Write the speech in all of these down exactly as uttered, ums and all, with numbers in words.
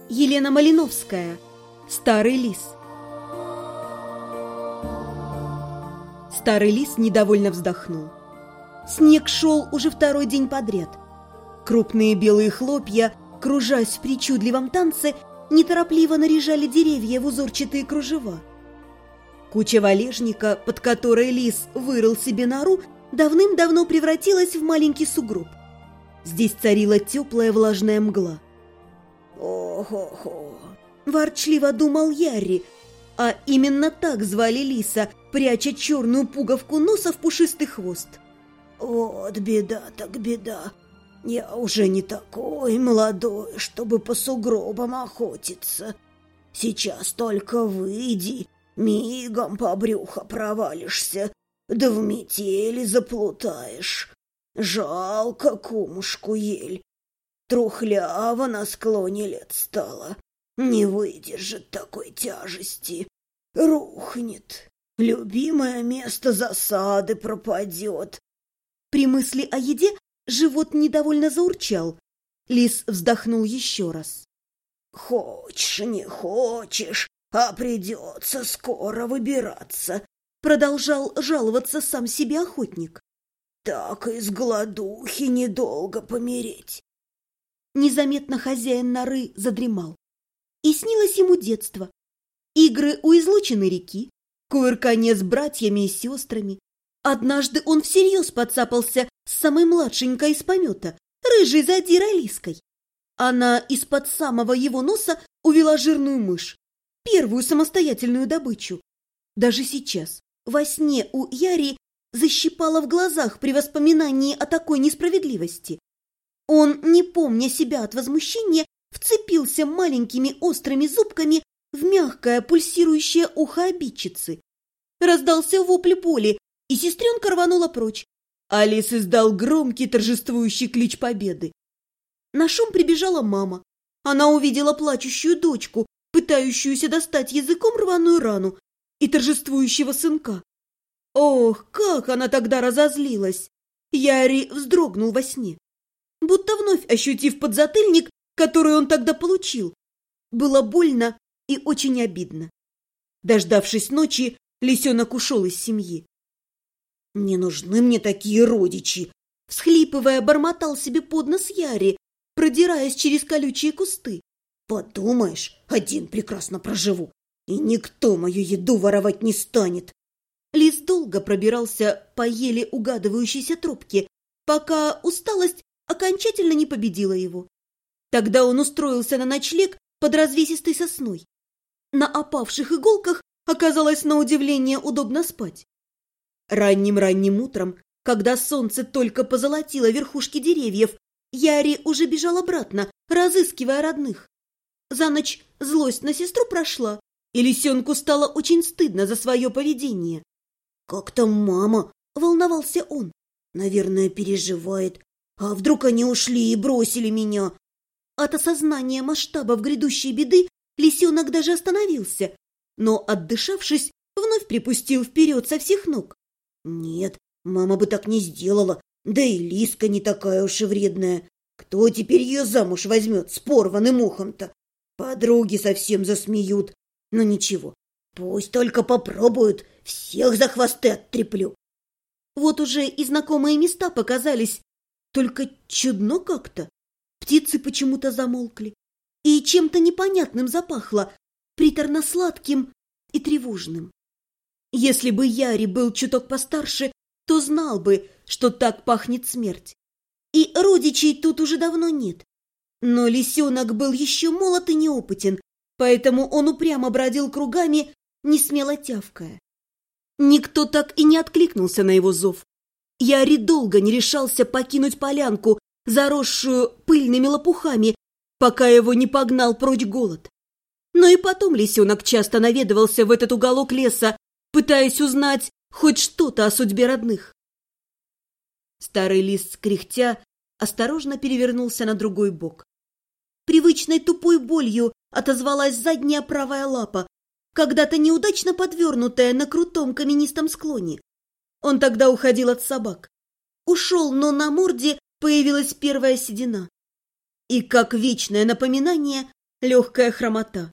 Елена Малиновская. Старый лис. Старый лис недовольно вздохнул. Снег шел уже второй день подряд. Крупные белые хлопья, кружась в причудливом танце, неторопливо наряжали деревья в узорчатые кружева. Куча валежника, под которой лис вырыл себе нору, давным-давно превратилась в маленький сугроб. Здесь царила теплая влажная мгла. «О-хо-хо!» – ворчливо думал Ярри, а именно так звали лиса, пряча черную пуговку носа в пушистый хвост. «Вот беда так беда! Я уже не такой молодой, чтобы по сугробам охотиться. Сейчас только выйди, мигом по брюхо провалишься, да в метели заплутаешь. Жалко кумушку ель. Трухлява на склоне лет стала. Не выдержит такой тяжести. Рухнет. Любимое место засады пропадет». При мысли о еде живот недовольно заурчал. Лис вздохнул еще раз. «Хочешь, не хочешь, а придется скоро выбираться», продолжал жаловаться сам себе охотник. «Так и с голодухи недолго помереть». Незаметно хозяин норы задремал. И снилось ему детство. Игры у излученной реки, кувыркание с братьями и сестрами. Однажды он всерьез подцапался с самой младшенькой из помета, рыжей задирой Лиской. Она из-под самого его носа увела жирную мышь, первую самостоятельную добычу. Даже сейчас, во сне у Яри защипало в глазах при воспоминании о такой несправедливости. Он, не помня себя от возмущения, вцепился маленькими острыми зубками в мягкое пульсирующее ухо обидчицы. Раздался вопль боли, и сестренка рванула прочь. А лис издал громкий торжествующий клич победы. На шум прибежала мама. Она увидела плачущую дочку, пытающуюся достать языком рваную рану, и торжествующего сынка. Ох, как она тогда разозлилась! Яри вздрогнул во сне, будто вновь ощутив подзатыльник, который он тогда получил. Было больно и очень обидно. Дождавшись ночи, лисенок ушел из семьи. «Не нужны мне такие родичи!» Всхлипывая, бормотал себе под нос Яри, продираясь через колючие кусты. «Подумаешь, один прекрасно проживу, и никто мою еду воровать не станет!» Лис долго пробирался по еле угадывающейся тропке, пока усталость окончательно не победила его. Тогда он устроился на ночлег под развесистой сосной. На опавших иголках оказалось на удивление удобно спать. Ранним-ранним утром, когда солнце только позолотило верхушки деревьев, Яри уже бежал обратно, разыскивая родных. За ночь злость на сестру прошла, и лисенку стало очень стыдно за свое поведение. «Как там мама?» – волновался он. «Наверное, переживает. А вдруг они ушли и бросили меня?» От осознания масштабов грядущей беды лисенок даже остановился, но, отдышавшись, вновь припустил вперед со всех ног. «Нет, мама бы так не сделала, да и Лиска не такая уж и вредная. Кто теперь ее замуж возьмет с порванным ухом-то? Подруги совсем засмеют. Но ничего, пусть только попробуют, всех за хвосты оттреплю». Вот уже и знакомые места показались, только чудно как-то. Птицы почему-то замолкли, и чем-то непонятным запахло, приторно-сладким и тревожным. Если бы Яри был чуток постарше, то знал бы, что так пахнет смерть. И родичей тут уже давно нет. Но лисенок был еще молод и неопытен, поэтому он упрямо бродил кругами, не смело тявкая. Никто так и не откликнулся на его зов. Яри долго не решался покинуть полянку, заросшую пыльными лопухами, пока его не погнал прочь голод. Но и потом лисенок часто наведывался в этот уголок леса, пытаясь узнать хоть что-то о судьбе родных. Старый лис, кряхтя, осторожно перевернулся на другой бок. Привычной тупой болью отозвалась задняя правая лапа, когда-то неудачно подвернутая на крутом каменистом склоне. Он тогда уходил от собак. Ушел, но на морде появилась первая седина. И, как вечное напоминание, легкая хромота.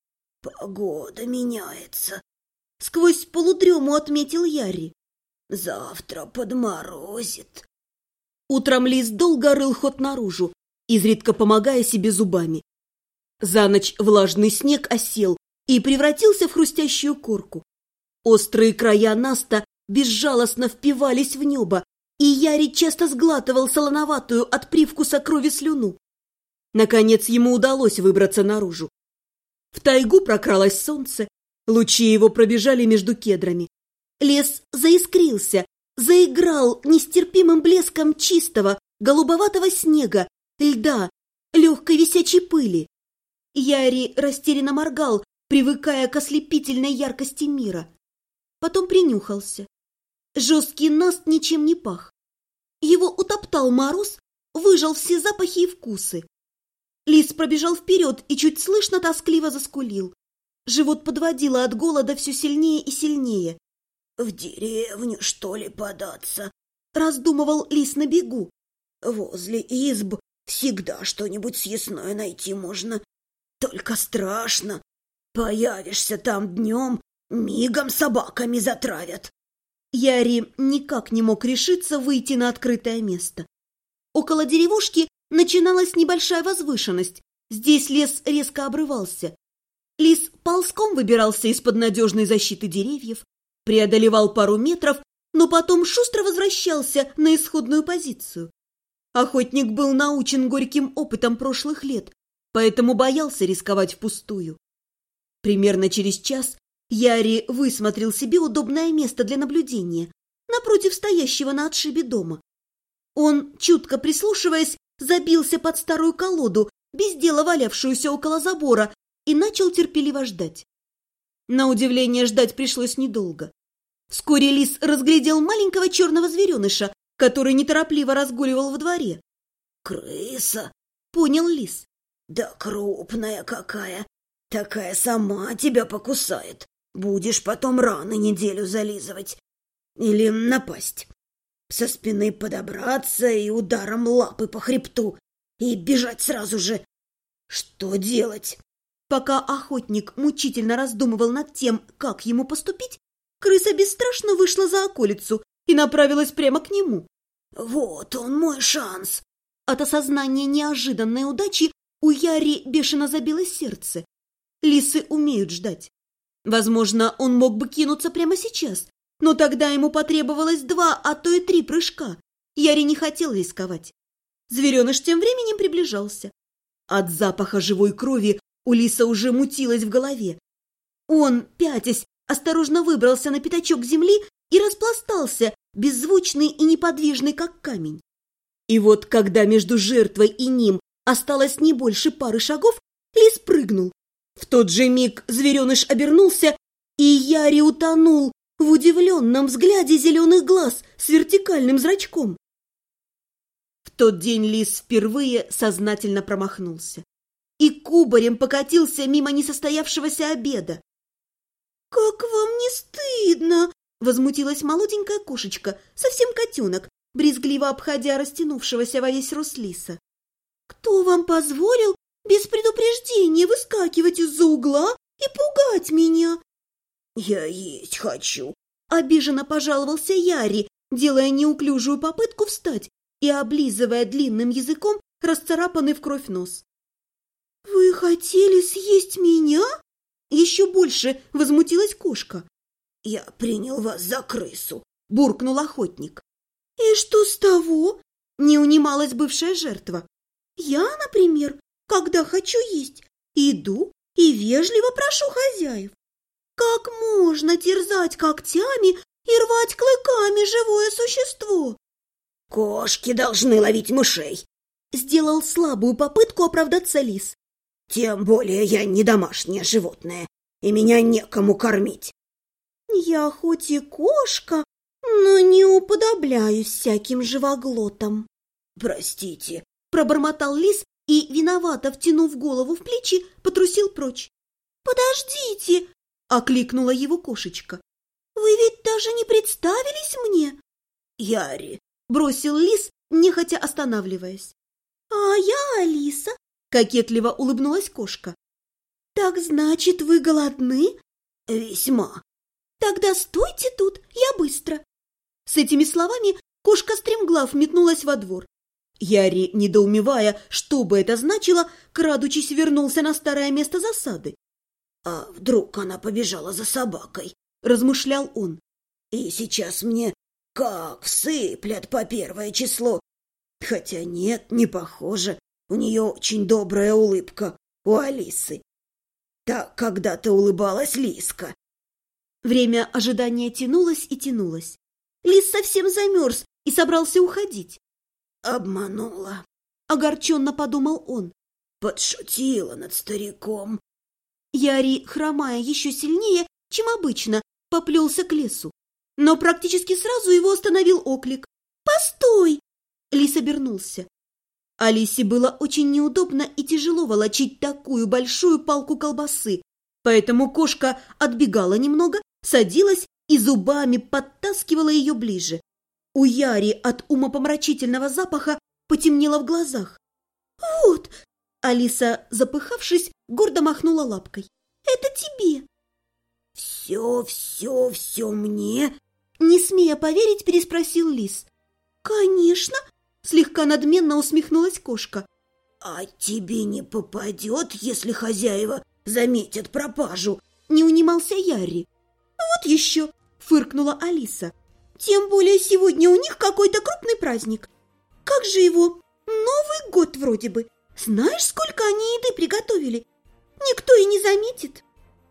«Погода меняется», — сквозь полудрему отметил Ярри. «Завтра подморозит». Утром лис долго рыл ход наружу, изредка помогая себе зубами. За ночь влажный снег осел и превратился в хрустящую корку. Острые края наста безжалостно впивались в небо, и Ярри часто сглатывал солоноватую от привкуса крови слюну. Наконец ему удалось выбраться наружу. В тайгу прокралось солнце, лучи его пробежали между кедрами. Лес заискрился, заиграл нестерпимым блеском чистого, голубоватого снега, льда, легкой висячей пыли. Ярри растерянно моргал, привыкая к ослепительной яркости мира. Потом принюхался. Жесткий наст ничем не пах. Его утоптал мороз, выжал все запахи и вкусы. Лис пробежал вперед и чуть слышно тоскливо заскулил. Живот подводило от голода все сильнее и сильнее. «В деревню, что ли, податься?» — раздумывал лис на бегу. «Возле изб всегда что-нибудь съестное найти можно. Только страшно. Появишься там днем, мигом собаками затравят». Ярри никак не мог решиться выйти на открытое место. Около деревушки начиналась небольшая возвышенность. Здесь лес резко обрывался. Лис ползком выбирался из-под надежной защиты деревьев, преодолевал пару метров, но потом шустро возвращался на исходную позицию. Охотник был научен горьким опытом прошлых лет, поэтому боялся рисковать впустую. Примерно через час Ярри высмотрел себе удобное место для наблюдения, напротив стоящего на отшибе дома. Он, чутко прислушиваясь, забился под старую колоду, без дела валявшуюся около забора, и начал терпеливо ждать. На удивление, ждать пришлось недолго. Вскоре лис разглядел маленького черного звереныша, который неторопливо разгуливал во дворе. «Крыса?» — понял лис. «Да крупная какая! Такая сама тебя покусает. Будешь потом раны неделю зализывать. Или напасть. Со спины подобраться и ударом лапы по хребту. И бежать сразу же. Что делать?» Пока охотник мучительно раздумывал над тем, как ему поступить, крыса бесстрашно вышла за околицу и направилась прямо к нему. «Вот он, мой шанс!» От осознания неожиданной удачи у Ярри бешено забилось сердце. Лисы умеют ждать. Возможно, он мог бы кинуться прямо сейчас, но тогда ему потребовалось два, а то и три прыжка. Ярри не хотел рисковать. Звереныш тем временем приближался. От запаха живой крови у лиса уже мутилось в голове. Он, пятясь, осторожно выбрался на пятачок земли и распластался, беззвучный и неподвижный, как камень. И вот, когда между жертвой и ним осталось не больше пары шагов, лис прыгнул. В тот же миг звереныш обернулся, и Ярри утонул в удивленном взгляде зеленых глаз с вертикальным зрачком. В тот день лис впервые сознательно промахнулся и кубарем покатился мимо несостоявшегося обеда. «Как вам не стыдно?» — возмутилась молоденькая кошечка, совсем котенок, брезгливо обходя растянувшегося во весь рост лиса. «Кто вам позволил без предупреждения выскакивать из-за угла и пугать меня?» «Я есть хочу», — обиженно пожаловался Ярри, делая неуклюжую попытку встать и облизывая длинным языком расцарапанный в кровь нос. «Вы хотели съесть меня?» Еще больше возмутилась кошка. «Я принял вас за крысу», — буркнул охотник. «И что с того?» — не унималась бывшая жертва. «Я, например, когда хочу есть, иду и вежливо прошу хозяев. Как можно терзать когтями и рвать клыками живое существо?» «Кошки должны ловить мышей», — сделал слабую попытку оправдаться лис. «Тем более я не домашнее животное, и меня некому кормить». «Я хоть и кошка, но не уподобляюсь всяким живоглотам». «Простите», — пробормотал лис и, виновато втянув голову в плечи, потрусил прочь. «Подождите!» — окликнула его кошечка. «Вы ведь даже не представились мне?» «Ярри», — бросил лис, нехотя останавливаясь. «А я Алиса», — кокетливо улыбнулась кошка. Так значит, вы голодны? Весьма. Тогда стойте тут, я быстро. С этими словами кошка стремглав метнулась во двор. Ярри, недоумевая, что бы это значило, крадучись вернулся на старое место засады. «А вдруг она побежала за собакой?» – размышлял он. «И сейчас мне как всыплят по первое число. Хотя нет, не похоже. У нее очень добрая улыбка, у Алисы. Так когда-то улыбалась Лиска». Время ожидания тянулось и тянулось. Лис совсем замерз и собрался уходить. «Обманула», — огорченно подумал он. «Подшутила над стариком». Ярри, хромая еще сильнее, чем обычно, поплелся к лесу. Но практически сразу его остановил оклик. «Постой!» Лис обернулся. Алисе было очень неудобно и тяжело волочить такую большую палку колбасы, поэтому кошка отбегала немного, садилась и зубами подтаскивала ее ближе. У Яри от умопомрачительного запаха потемнело в глазах. «Вот!» — Алиса, запыхавшись, гордо махнула лапкой. «Это тебе!» «Все, все, все мне?» — не смея поверить, переспросил лис. «Конечно!» — слегка надменно усмехнулась кошка. «А тебе не попадет, если хозяева заметят пропажу?» — не унимался Ярри. «Вот еще!» — фыркнула Алиса. «Тем более сегодня у них какой-то крупный праздник. Как же его? Новый год вроде бы. Знаешь, сколько они еды приготовили? Никто и не заметит».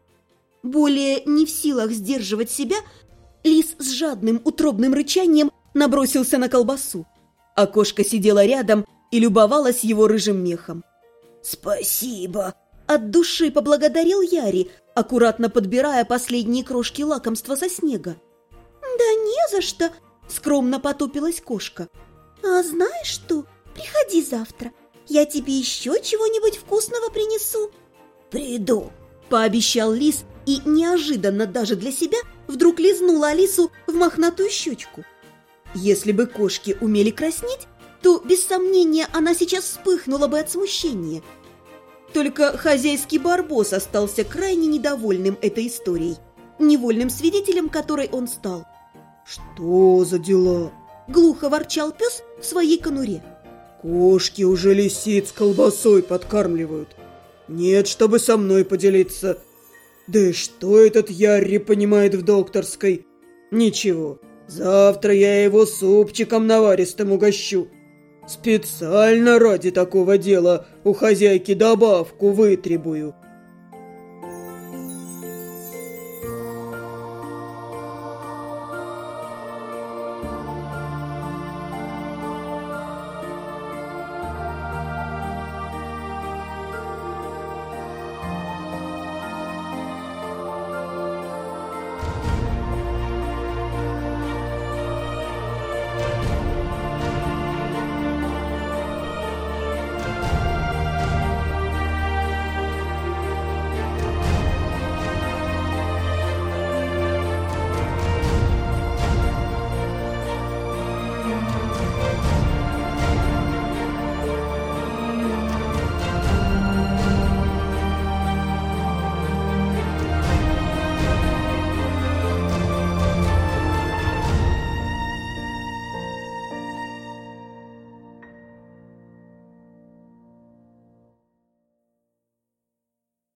Более не в силах сдерживать себя, лис с жадным утробным рычанием набросился на колбасу, а кошка сидела рядом и любовалась его рыжим мехом. «Спасибо!» — от души поблагодарил Ярри, аккуратно подбирая последние крошки лакомства со снега. «Да не за что!» — скромно потупилась кошка. «А знаешь что? Приходи завтра. Я тебе еще чего-нибудь вкусного принесу». «Приду!» — пообещал лис и неожиданно даже для себя вдруг лизнул Алису в мохнатую щечку. Если бы кошки умели краснеть, то, без сомнения, она сейчас вспыхнула бы от смущения. Только хозяйский барбос остался крайне недовольным этой историей, невольным свидетелем которой он стал. «Что за дела?» — глухо ворчал пес в своей конуре. «Кошки уже лисиц колбасой подкармливают. Нет, чтобы со мной поделиться. Да и что этот Ярри понимает в докторской? Ничего, завтра я его супчиком наваристым угощу. Специально ради такого дела у хозяйки добавку вытребую».